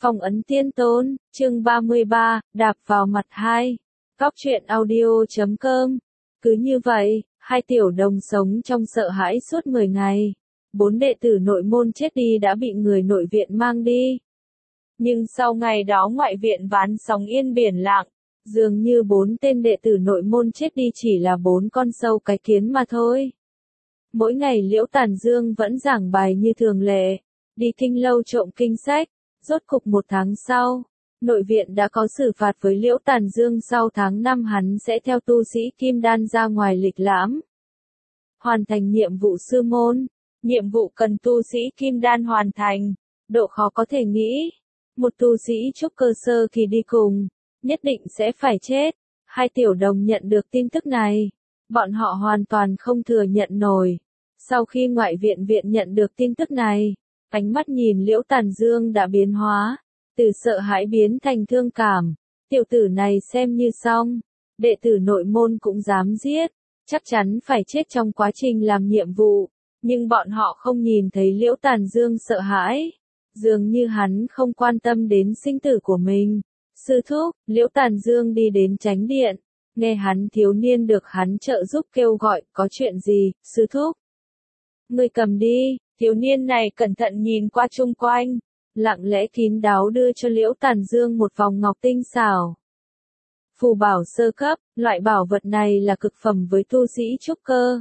Phong ấn tiên tôn, chương 33, đạp vào mặt 2. Góc truyện audio.com. Cứ như vậy, hai tiểu đồng sống trong sợ hãi suốt 10 ngày. 4 đệ tử nội môn chết đi đã bị người nội viện mang đi. Nhưng sau ngày đó ngoại viện ván sóng yên biển lặng, dường như 4 tên đệ tử nội môn chết đi chỉ là 4 con sâu cái kiến mà thôi. Mỗi ngày Liễu Tàn Dương vẫn giảng bài như thường lệ, đi kinh lâu trộm kinh sách. Rốt cục 1 tháng sau, nội viện đã có xử phạt với Liễu Tàn Dương, sau tháng 5 hắn sẽ theo tu sĩ Kim Đan ra ngoài lịch lãm. Hoàn thành nhiệm vụ sư môn. Nhiệm vụ cần tu sĩ Kim Đan hoàn thành, độ khó có thể nghĩ. Một tu sĩ trúc cơ sơ kỳ đi cùng, nhất định sẽ phải chết. Hai tiểu đồng nhận được tin tức này, bọn họ hoàn toàn không thừa nhận nổi. Sau khi ngoại viện nhận được tin tức này, ánh mắt nhìn Liễu Tàn Dương đã biến hóa, từ sợ hãi biến thành thương cảm. Tiểu tử này xem như xong, đệ tử nội môn cũng dám giết, chắc chắn phải chết trong quá trình làm nhiệm vụ. Nhưng bọn họ không nhìn thấy Liễu Tàn Dương sợ hãi, dường như hắn không quan tâm đến sinh tử của mình. Sư thúc, Liễu Tàn Dương đi đến chánh điện, nghe hắn thiếu niên được hắn trợ giúp kêu gọi, có chuyện gì, sư thúc? Ngươi cầm đi. Thiếu niên này cẩn thận nhìn qua chung quanh, lặng lẽ kín đáo đưa cho Liễu Tàn Dương một vòng ngọc tinh xảo. Phù bảo sơ cấp, loại bảo vật này là cực phẩm với tu sĩ trúc cơ.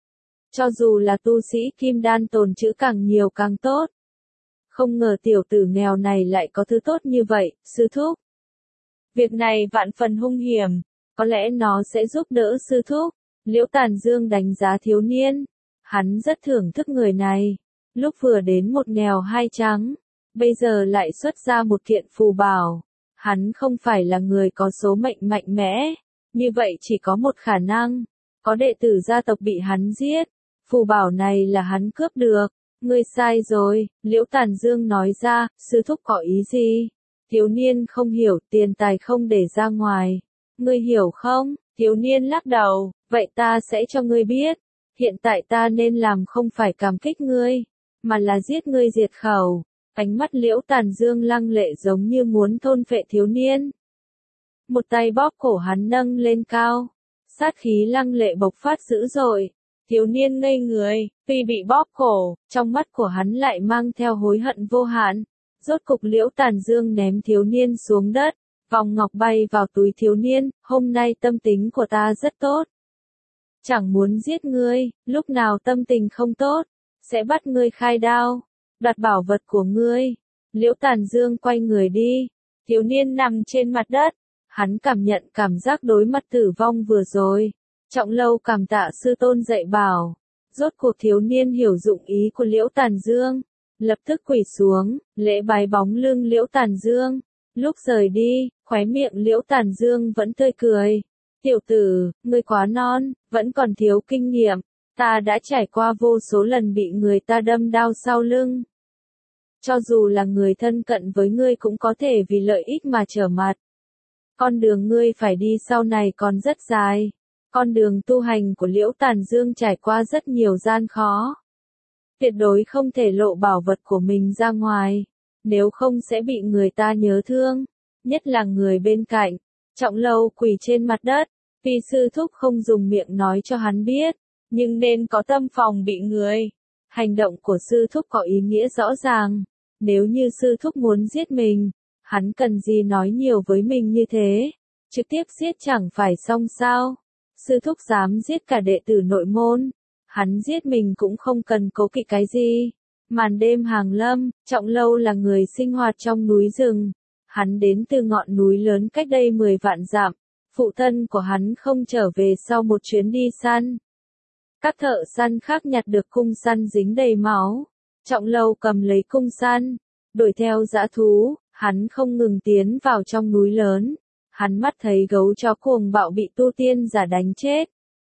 Cho dù là tu sĩ kim đan tồn trữ càng nhiều càng tốt. Không ngờ tiểu tử nghèo này lại có thứ tốt như vậy, sư thúc. Việc này vạn phần hung hiểm, có lẽ nó sẽ giúp đỡ sư thúc. Liễu Tàn Dương đánh giá thiếu niên. Hắn rất thưởng thức người này, lúc vừa đến một nghèo hai trắng, bây giờ lại xuất ra một kiện phù bảo. Hắn không phải là người có số mệnh mạnh mẽ, như vậy chỉ có một khả năng, có đệ tử gia tộc bị hắn giết, phù bảo này là hắn cướp được. Ngươi sai rồi, Liễu Tàn Dương nói ra, sư thúc có ý gì? Thiếu niên không hiểu, tiền tài không để ra ngoài. Ngươi hiểu không? Thiếu niên lắc đầu, vậy ta sẽ cho ngươi biết. Hiện tại ta nên làm không phải cảm kích ngươi, mà là giết ngươi diệt khẩu. Ánh mắt Liễu Tàn Dương lăng lệ giống như muốn thôn phệ thiếu niên. Một tay bóp cổ hắn nâng lên cao, sát khí lăng lệ bộc phát dữ dội. Thiếu niên ngây người, tuy bị bóp cổ, trong mắt của hắn lại mang theo hối hận vô hạn. Rốt cục Liễu Tàn Dương ném thiếu niên xuống đất, vòng ngọc bay vào túi thiếu niên. Hôm nay tâm tính của ta rất tốt. Chẳng muốn giết ngươi, lúc nào tâm tình không tốt, sẽ bắt ngươi khai đao, đoạt bảo vật của ngươi. Liễu Tàn Dương quay người đi, thiếu niên nằm trên mặt đất, hắn cảm nhận cảm giác đối mặt tử vong vừa rồi. Trọng Lâu cảm tạ sư tôn dạy bảo, rốt cuộc thiếu niên hiểu dụng ý của Liễu Tàn Dương, lập tức quỳ xuống, lễ bái bóng lưng Liễu Tàn Dương. Lúc rời đi, khóe miệng Liễu Tàn Dương vẫn tươi cười. Tiểu tử, ngươi quá non, vẫn còn thiếu kinh nghiệm, ta đã trải qua vô số lần bị người ta đâm đao sau lưng. Cho dù là người thân cận với ngươi cũng có thể vì lợi ích mà trở mặt. Con đường ngươi phải đi sau này còn rất dài. Con đường tu hành của Liễu Tàn Dương trải qua rất nhiều gian khó. Tuyệt đối không thể lộ bảo vật của mình ra ngoài, nếu không sẽ bị người ta nhớ thương, nhất là người bên cạnh. Trọng Lâu quỳ trên mặt đất, tuy sư thúc không dùng miệng nói cho hắn biết, nhưng nên có tâm phòng bị người. Hành động của sư thúc có ý nghĩa rõ ràng, nếu như sư thúc muốn giết mình, hắn cần gì nói nhiều với mình như thế, trực tiếp giết chẳng phải xong sao? Sư thúc dám giết cả đệ tử nội môn, hắn giết mình cũng không cần cố kỵ cái gì. Màn đêm hàng lâm, Trọng Lâu là người sinh hoạt trong núi rừng. Hắn đến từ ngọn núi lớn cách đây 10 vạn dặm, phụ thân của hắn không trở về sau một chuyến đi săn. Các thợ săn khác nhặt được cung săn dính đầy máu. Trọng Lâu cầm lấy cung săn, đuổi theo dã thú, hắn không ngừng tiến vào trong núi lớn. Hắn mắt thấy gấu chó cuồng bạo bị tu tiên giả đánh chết.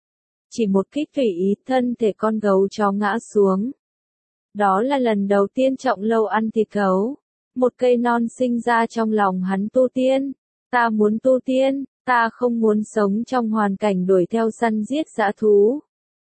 Chỉ một kích tùy ý, thân thể con gấu chó ngã xuống. Đó là lần đầu tiên Trọng Lâu ăn thịt gấu. Một cây non sinh ra trong lòng hắn tu tiên. Ta muốn tu tiên, ta không muốn sống trong hoàn cảnh đuổi theo săn giết dã thú.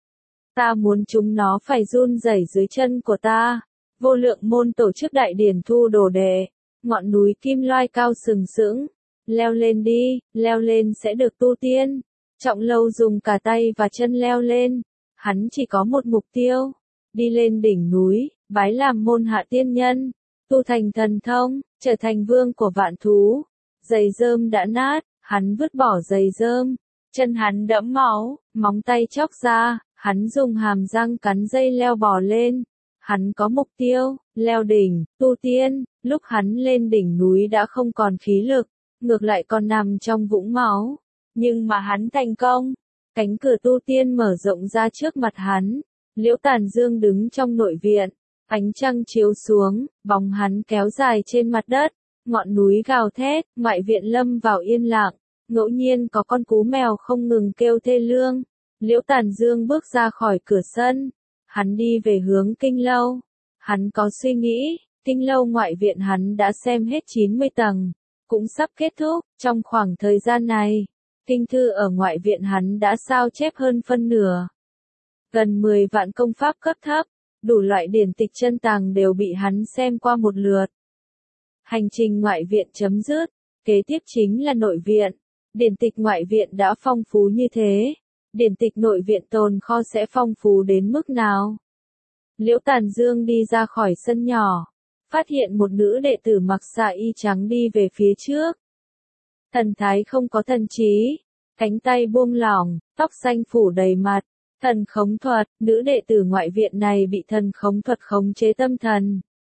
Ta muốn chúng nó phải run rẩy dưới chân của ta. Vô Lượng Môn tổ chức đại điển thu đồ đệ. ngọn núi kim loai cao sừng sững. Leo lên đi, leo lên sẽ được tu tiên. Trọng Lâu dùng cả tay và chân leo lên. Hắn chỉ có một mục tiêu. Đi lên đỉnh núi, bái làm môn hạ tiên nhân. Tu thành thần thông, trở thành vương của vạn thú. Giày rơm đã nát, hắn vứt bỏ giày rơm. Chân hắn đẫm máu, móng tay chóc ra, hắn dùng hàm răng cắn dây leo bò lên. Hắn có mục tiêu, leo đỉnh, tu tiên. Lúc hắn lên đỉnh núi đã không còn khí lực, ngược lại còn nằm trong vũng máu. Nhưng mà hắn thành công. Cánh cửa tu tiên mở rộng ra trước mặt hắn. Liễu Tàn Dương đứng trong nội viện. Ánh trăng chiếu xuống, bóng hắn kéo dài trên mặt đất. Ngọn núi gào thét, ngoại viện lâm vào yên lặng. Ngẫu nhiên có con cú mèo không ngừng kêu thê lương. Liễu Tàn Dương bước ra khỏi cửa sân. Hắn đi về hướng kinh lâu. Hắn có suy nghĩ, kinh lâu ngoại viện hắn đã xem hết 90 tầng. Cũng sắp kết thúc, trong khoảng thời gian này. Kinh thư ở ngoại viện hắn đã sao chép hơn phân nửa. Gần 10 vạn công pháp cấp thấp, đủ loại điển tịch chân tàng đều bị hắn xem qua một lượt. Hành trình ngoại viện chấm dứt, kế tiếp chính là nội viện. Điển tịch ngoại viện đã phong phú như thế, điển tịch nội viện tồn kho sẽ phong phú đến mức nào? Liễu Tàn Dương đi ra khỏi sân nhỏ, phát hiện một nữ đệ tử mặc xà y trắng đi về phía trước. Thần thái không có thần trí, cánh tay buông lỏng, tóc xanh phủ đầy mặt. Thần khống thuật, nữ đệ tử ngoại viện này bị thần khống thuật khống chế tâm thần.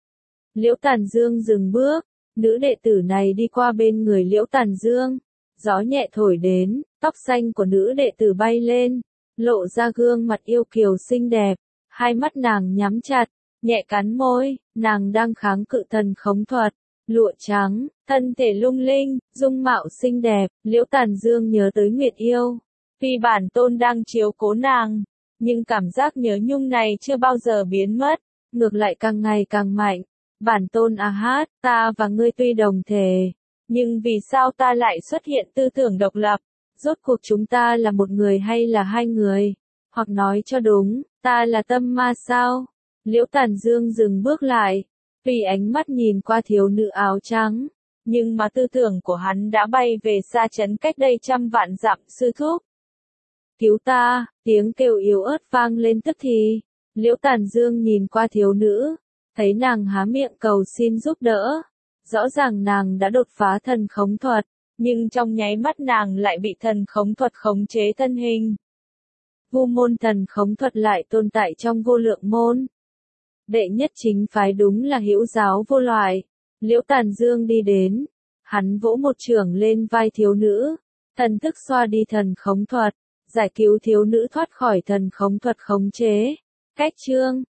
Liễu Tàn Dương dừng bước, nữ đệ tử này đi qua bên người Liễu Tàn Dương. Gió nhẹ thổi đến, tóc xanh của nữ đệ tử bay lên, lộ ra gương mặt yêu kiều xinh đẹp. Hai mắt nàng nhắm chặt, nhẹ cắn môi, nàng đang kháng cự thần khống thuật. Lụa trắng, thân thể lung linh, dung mạo xinh đẹp. Liễu Tàn Dương nhớ tới Nguyệt Yêu. Vì bản tôn đang chiếu cố nàng, nhưng cảm giác nhớ nhung này chưa bao giờ biến mất, ngược lại càng ngày càng mạnh. Bản tôn A Hát, ta và ngươi tuy đồng thể, nhưng vì sao ta lại xuất hiện tư tưởng độc lập? Rốt cuộc chúng ta là một người hay là hai người? Hoặc nói cho đúng, ta là tâm ma sao? Liễu Tàn Dương dừng bước lại, vì ánh mắt nhìn qua thiếu nữ áo trắng, nhưng mà tư tưởng của hắn đã bay về xa trấn cách đây 100 vạn dặm. Sư thúc, cứu ta, tiếng kêu yếu ớt vang lên tức thì. Liễu Tàn Dương nhìn qua thiếu nữ, thấy nàng há miệng cầu xin giúp đỡ. Rõ ràng nàng đã đột phá thần khống thuật, nhưng trong nháy mắt nàng lại bị thần khống thuật khống chế thân hình. Vu môn thần khống thuật lại tồn tại trong vô lượng môn. Đệ nhất chính phái đúng là hữu giáo vô loại. Liễu Tàn Dương đi đến, hắn vỗ một chưởng lên vai thiếu nữ, thần thức xoa đi thần khống thuật, giải cứu thiếu nữ thoát khỏi thần khống thuật khống chế. Cách chương